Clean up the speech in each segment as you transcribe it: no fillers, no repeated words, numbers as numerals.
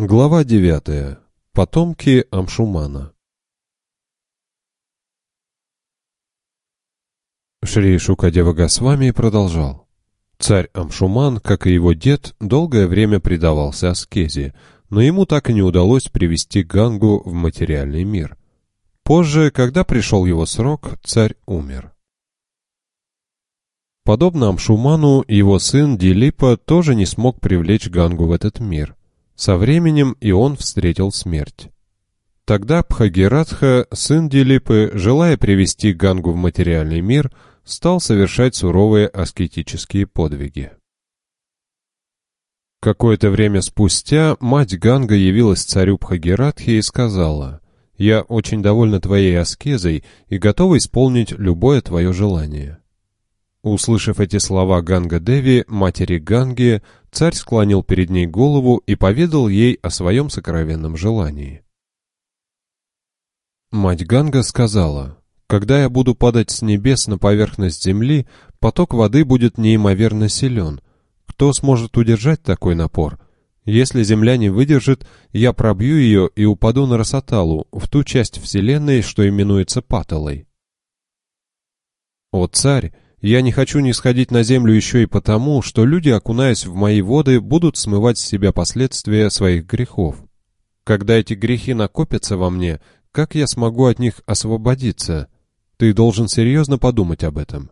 Глава 9. Потомки Амшумана. Шри Шукадева Госвами продолжал. Царь Амшуман, как и его дед, долгое время предавался аскезе, но ему так и не удалось привести Гангу в материальный мир. Позже, когда пришел его срок, царь умер. Подобно Амшуману, его сын Дилипа тоже не смог привлечь Гангу в этот мир. Со временем и он встретил смерть. Тогда Бхагиратха, сын Дилипы, желая привести Гангу в материальный мир, стал совершать суровые аскетические подвиги. Какое-то время спустя мать Ганга явилась царю Бхагиратхе и сказала: «Я очень довольна твоей аскезой и готова исполнить любое твое желание». Услышав эти слова Ганга-деви, матери Ганги, царь склонил перед ней голову и поведал ей о своем сокровенном желании. Мать Ганга сказала: «Когда я буду падать с небес на поверхность земли, поток воды будет неимоверно силен. Кто сможет удержать такой напор? Если земля не выдержит, я пробью ее и упаду на Расаталу, в ту часть вселенной, что именуется Паталой. О царь! Я не хочу нисходить на землю еще и потому, что люди, окунаясь в мои воды, будут смывать с себя последствия своих грехов. Когда эти грехи накопятся во мне, как я смогу от них освободиться? Ты должен серьезно подумать об этом».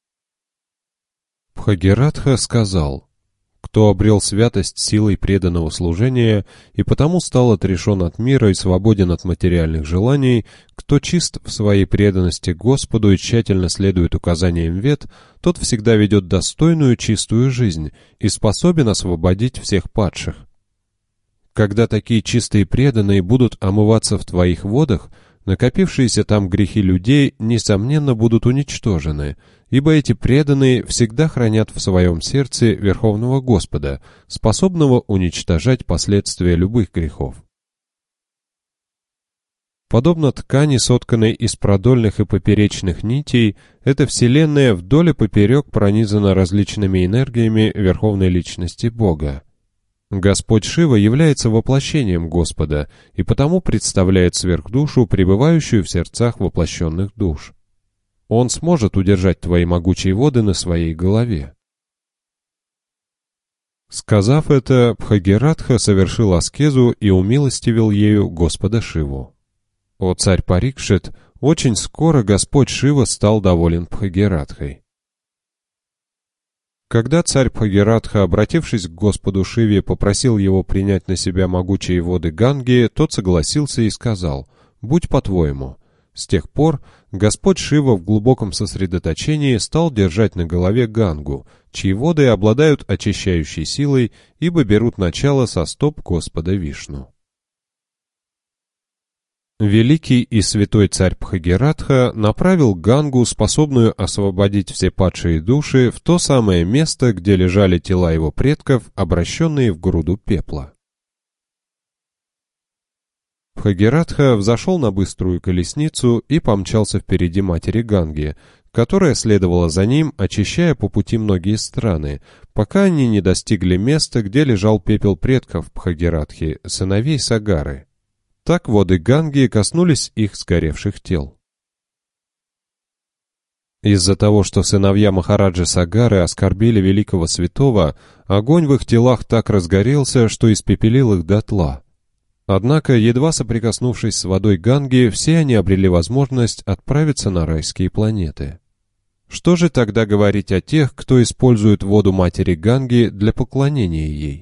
Бхагиратха сказал: «Кто обрел святость силой преданного служения и потому стал отрешен от мира и свободен от материальных желаний, кто чист в своей преданности Господу и тщательно следует указаниям вед, тот всегда ведет достойную чистую жизнь и способен освободить всех падших. Когда такие чистые преданные будут омываться в твоих водах, накопившиеся там грехи людей, несомненно, будут уничтожены, ибо эти преданные всегда хранят в своем сердце Верховного Господа, способного уничтожать последствия любых грехов. Подобно ткани, сотканной из продольных и поперечных нитей, эта вселенная вдоль и поперек пронизана различными энергиями Верховной Личности Бога. Господь Шива является воплощением Господа и потому представляет сверхдушу, пребывающую в сердцах воплощенных душ. Он сможет удержать твои могучие воды на своей голове». Сказав это, Бхагиратха совершил аскезу и умилостивил ею Господа Шиву. О царь Парикшит, очень скоро Господь Шива стал доволен Бхагиратхой. Когда царь Бхагиратха, обратившись к Господу Шиве, попросил его принять на себя могучие воды Ганги, тот согласился и сказал: «Будь по-твоему». С тех пор Господь Шива в глубоком сосредоточении стал держать на голове Гангу, чьи воды обладают очищающей силой, ибо берут начало со стоп Господа Вишну. Великий и святой царь Бхагиратха направил Гангу, способную освободить все падшие души, в то самое место, где лежали тела его предков, обращенные в груду пепла. Бхагиратха взошел на быструю колесницу и помчался впереди матери Ганги, которая следовала за ним, очищая по пути многие страны, пока они не достигли места, где лежал пепел предков Бхагиратхи, сыновей Сагары. Так воды Ганги коснулись их сгоревших тел. Из-за того, что сыновья Махараджи Сагары оскорбили великого святого, огонь в их телах так разгорелся, что испепелил их дотла. Однако, едва соприкоснувшись с водой Ганги, все они обрели возможность отправиться на райские планеты. Что же тогда говорить о тех, кто использует воду матери Ганги для поклонения ей?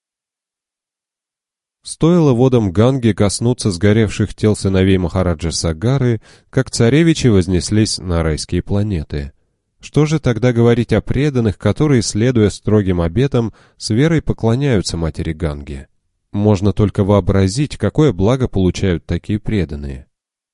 Стоило водам Ганги коснуться сгоревших тел сыновей Махараджи Сагары, как царевичи вознеслись на райские планеты. Что же тогда говорить о преданных, которые, следуя строгим обетам, с верой поклоняются матери Ганге? Можно только вообразить, какое благо получают такие преданные.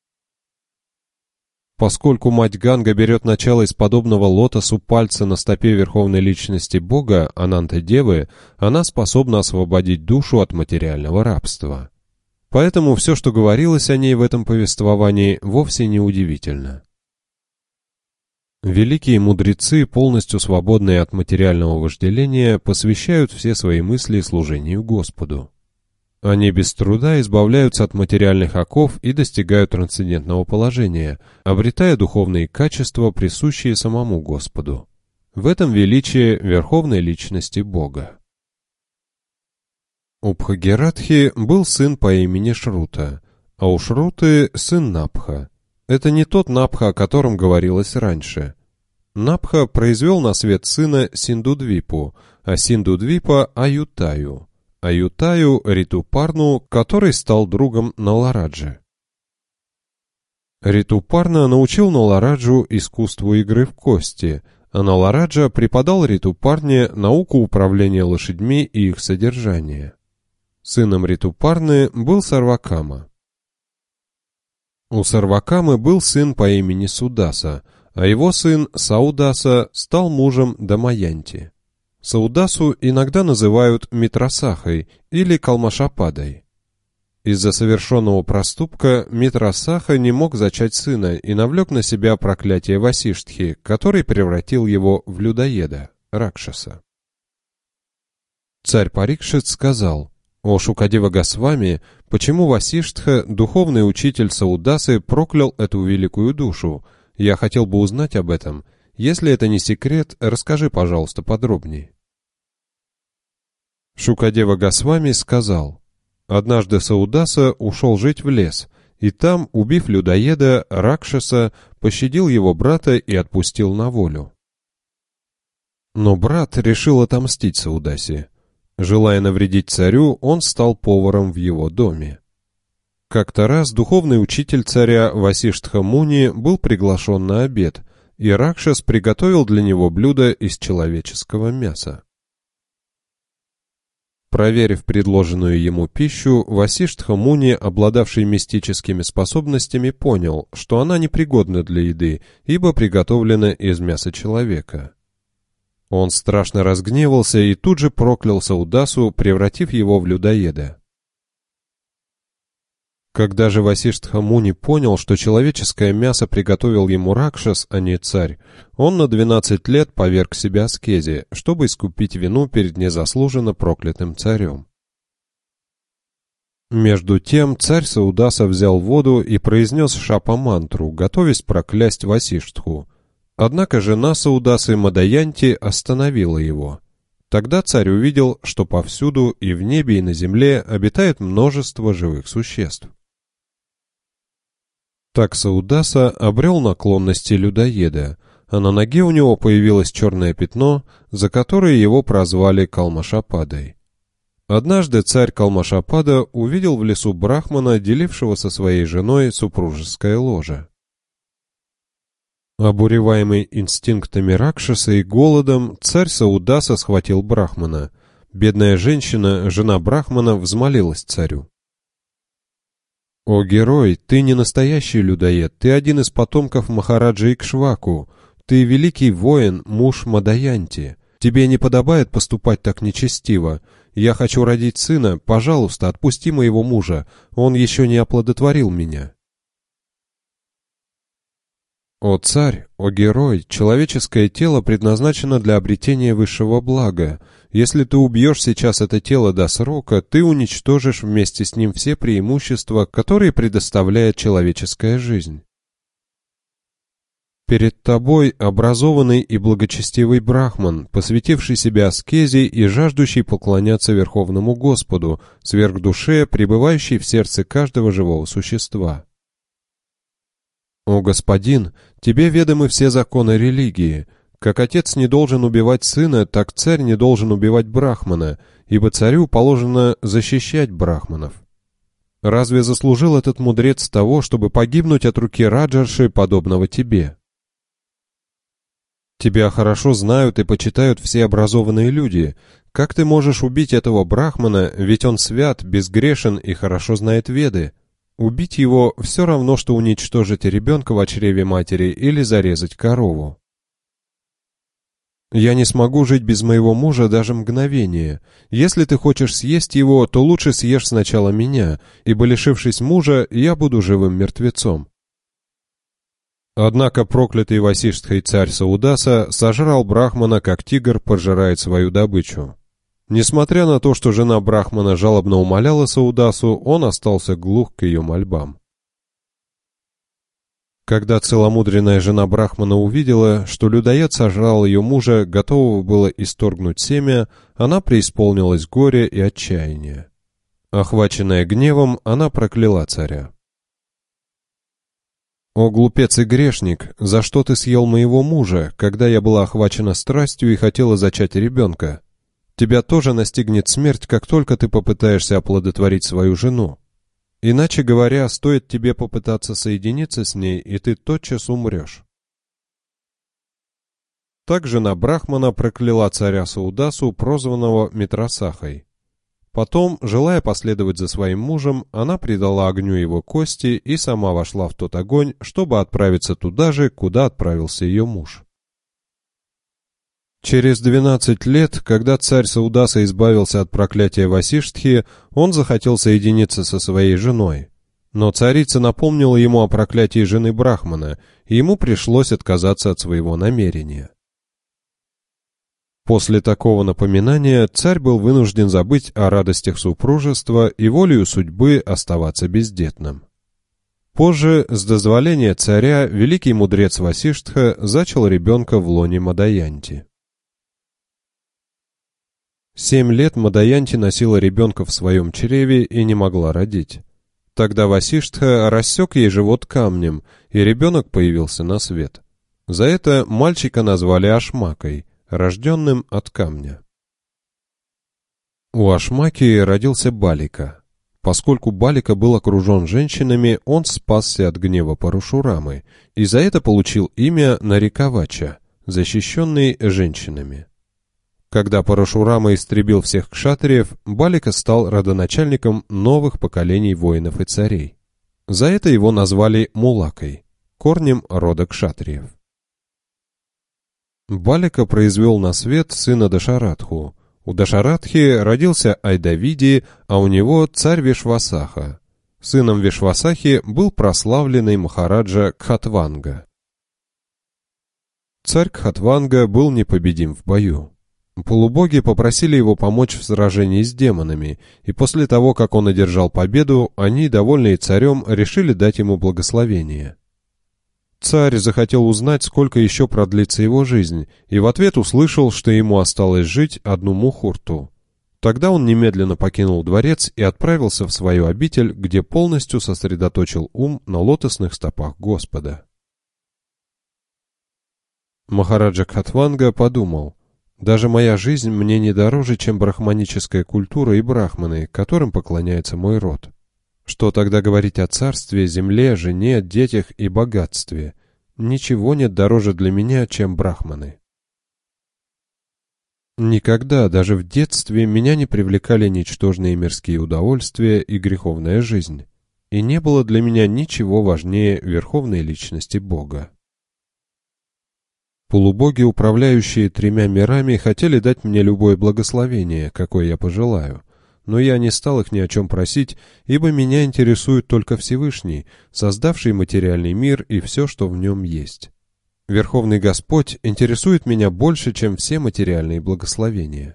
Поскольку мать Ганга берет начало из подобного лотосу пальца на стопе Верховной Личности Бога, Ананта-девы, она способна освободить душу от материального рабства. Поэтому все, что говорилось о ней в этом повествовании, вовсе не удивительно. Великие мудрецы, полностью свободные от материального вожделения, посвящают все свои мысли служению Господу. Они без труда избавляются от материальных оков и достигают трансцендентного положения, обретая духовные качества, присущие самому Господу. В этом величие верховной личности Бога. У Бхагиратхи был сын по имени Шрута, а у Шруты сын Напха. Это не тот Напха, о котором говорилось раньше. Напха произвел на свет сына Синдудвипу, а Синдудвипа — Аютаю. Аютаю — Ритупарну, который стал другом Налараджи. Ритупарна научил Налараджу искусству игры в кости, а Налараджа преподал Ритупарне науку управления лошадьми и их содержания. Сыном Ритупарны был Сарвакама. У Сарвакамы был сын по имени Судаса, а его сын Саудаса стал мужем Дамаянти. Саудасу иногда называют Митрасахой или Калмашападой. Из-за совершенного проступка Митрасаха не мог зачать сына и навлек на себя проклятие Васиштхи, который превратил его в людоеда, Ракшаса. Царь Парикшит сказал: «О Шукадева Госвами, почему Васиштха, духовный учитель Саудасы, проклял эту великую душу? Я хотел бы узнать об этом. Если это не секрет, расскажи, пожалуйста, подробнее». Шукадева Госвами сказал: «Однажды Саудаса ушел жить в лес, и там, убив людоеда, Ракшаса, пощадил его брата и отпустил на волю. Но брат решил отомстить Саудасе. Желая навредить царю, он стал поваром в его доме. Как-то раз духовный учитель царя Васиштха Муни был приглашен на обед, и Ракшас приготовил для него блюдо из человеческого мяса. Проверив предложенную ему пищу, Васиштха Муни, обладавший мистическими способностями, понял, что она непригодна для еды, ибо приготовлена из мяса человека. Он страшно разгневался и тут же проклял Саудасу, превратив его в людоеда. Когда же Васиштха Муни понял, что человеческое мясо приготовил ему Ракшас, а не царь, он на 12 лет поверг себя аскезе, чтобы искупить вину перед незаслуженно проклятым царем. Между тем царь Саудаса взял воду и произнес шапа-мантру, готовясь проклясть Васиштху. Однако жена Саудасы Мадаянти остановила его. Тогда царь увидел, что повсюду и в небе, и на земле обитает множество живых существ. Так Саудаса обрел наклонности людоеда, а на ноге у него появилось черное пятно, за которое его прозвали Калмашападой. Однажды царь Калмашапада увидел в лесу брахмана, делившего со своей женой супружеское ложе. Обуреваемый инстинктами Ракшаса и голодом, царь Саудаса схватил брахмана. Бедная женщина, жена брахмана, взмолилась царю: «О герой, ты не настоящий людоед, ты один из потомков Махараджа Икшваку, ты великий воин, муж Мадаянти. Тебе не подобает поступать так нечестиво. Я хочу родить сына, пожалуйста, отпусти моего мужа, он еще не оплодотворил меня». «О царь, о герой, человеческое тело предназначено для обретения высшего блага. Если ты убьешь сейчас это тело до срока, ты уничтожишь вместе с ним все преимущества, которые предоставляет человеческая жизнь. Перед тобой образованный и благочестивый брахман, посвятивший себя аскезе и жаждущий поклоняться Верховному Господу, сверхдуше, пребывающей в сердце каждого живого существа. О господин, тебе ведомы все законы религии. Как отец не должен убивать сына, так царь не должен убивать брахмана, ибо царю положено защищать брахманов. Разве заслужил этот мудрец того, чтобы погибнуть от руки раджарши, подобного тебе? Тебя хорошо знают и почитают все образованные люди. Как ты можешь убить этого брахмана, ведь он свят, безгрешен и хорошо знает Веды? Убить его все равно, что уничтожить ребенка в чреве матери или зарезать корову. Я не смогу жить без моего мужа даже мгновение. Если ты хочешь съесть его, то лучше съешь сначала меня, ибо, лишившись мужа, я буду живым мертвецом. Однако проклятый Васиштхой царь Саудаса сожрал брахмана, как тигр пожирает свою добычу. Несмотря на то, что жена Брахмана жалобно умоляла Саудасу, он остался глух к ее мольбам. Когда целомудренная жена Брахмана увидела, что людоед сожрал ее мужа, готового было исторгнуть семя, она преисполнилась горя и отчаяния. Охваченная гневом, она прокляла царя. «О, глупец и грешник, за что ты съел моего мужа, когда я была охвачена страстью и хотела зачать ребенка? Тебя тоже настигнет смерть, как только ты попытаешься оплодотворить свою жену. Иначе говоря, стоит тебе попытаться соединиться с ней, и ты тотчас умрешь». Так жена Брахмана прокляла царя Саудасу, прозванного Митрасахой. Потом, желая последовать за своим мужем, она предала огню его кости и сама вошла в тот огонь, чтобы отправиться туда же, куда отправился ее муж. Через 12 лет, когда царь Саудаса избавился от проклятия Васиштхи, он захотел соединиться со своей женой. Но царица напомнила ему о проклятии жены Брахмана, и ему пришлось отказаться от своего намерения. После такого напоминания царь был вынужден забыть о радостях супружества и волею судьбы оставаться бездетным. Позже, с дозволения царя, великий мудрец Васиштха зачал ребенка в лоне Мадаянти. 7 лет Мадаянти носила ребенка в своем чреве и не могла родить. Тогда Васиштха рассек ей живот камнем, и ребенок появился на свет. За это мальчика назвали Ашмакой, рожденным от камня. У Ашмаки родился Балика. Поскольку Балика был окружен женщинами, он спасся от гнева Парашурамы, и за это получил имя Нарикавача, защищенный женщинами. Когда Парашурама истребил всех кшатриев, Балика стал родоначальником новых поколений воинов и царей. За это его назвали Мулакой, корнем рода кшатриев. Балика произвел на свет сына Дашаратху. У Дашаратхи родился Айдавиди, а у него царь Вишвасаха. Сыном Вишвасахи был прославленный махараджа Кхатванга. Царь Кхатванга был непобедим в бою. Полубоги попросили его помочь в сражении с демонами, и после того, как он одержал победу, они, довольные царем, решили дать ему благословение. Царь захотел узнать, сколько еще продлится его жизнь, и в ответ услышал, что ему осталось жить одну мухурту. Тогда он немедленно покинул дворец и отправился в свою обитель, где полностью сосредоточил ум на лотосных стопах Господа. Махараджа Кхатванга подумал: «Даже моя жизнь мне не дороже, чем брахманическая культура и брахманы, которым поклоняется мой род. Что тогда говорить о царстве, земле, жене, детях и богатстве? Ничего нет дороже для меня, чем брахманы». Никогда, даже в детстве, меня не привлекали ничтожные мирские удовольствия и греховная жизнь, и не было для меня ничего важнее верховной личности Бога. Полубоги, управляющие 3 мирами, хотели дать мне любое благословение, какое я пожелаю, но я не стал их ни о чем просить, ибо меня интересует только Всевышний, создавший материальный мир и все, что в нем есть. Верховный Господь интересует меня больше, чем все материальные благословения.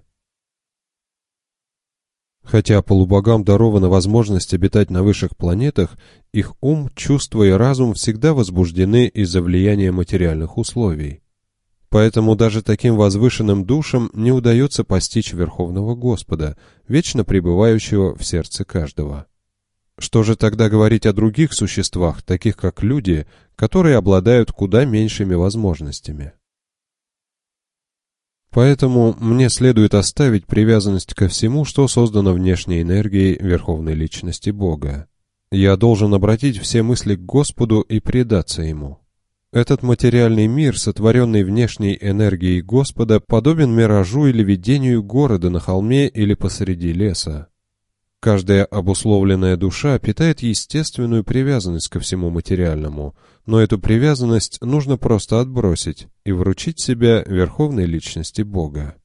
Хотя полубогам дарована возможность обитать на высших планетах, их ум, чувства и разум всегда возбуждены из-за влияния материальных условий. Поэтому даже таким возвышенным душам не удается постичь Верховного Господа, вечно пребывающего в сердце каждого. Что же тогда говорить о других существах, таких как люди, которые обладают куда меньшими возможностями? Поэтому мне следует оставить привязанность ко всему, что создано внешней энергией Верховной Личности Бога. Я должен обратить все мысли к Господу и предаться Ему. Этот материальный мир, сотворенный внешней энергией Господа, подобен миражу или видению города на холме или посреди леса. Каждая обусловленная душа питает естественную привязанность ко всему материальному, но эту привязанность нужно просто отбросить и вручить себя Верховной Личности Бога.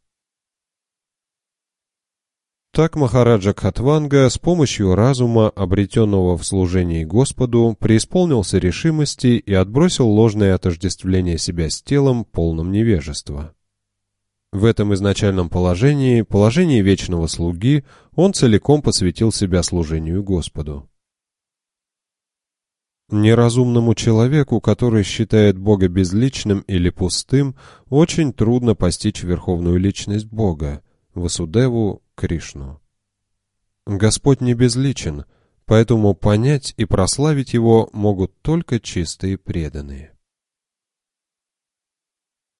Так Махараджа Кхатванга с помощью разума, обретенного в служении Господу, преисполнился решимости и отбросил ложное отождествление себя с телом, полным невежества. В этом изначальном положении, положении вечного слуги, он целиком посвятил себя служению Господу. Неразумному человеку, который считает Бога безличным или пустым, очень трудно постичь верховную личность Бога, Васудеву, Кришну. Господь не безличен, поэтому понять и прославить Его могут только чистые преданные.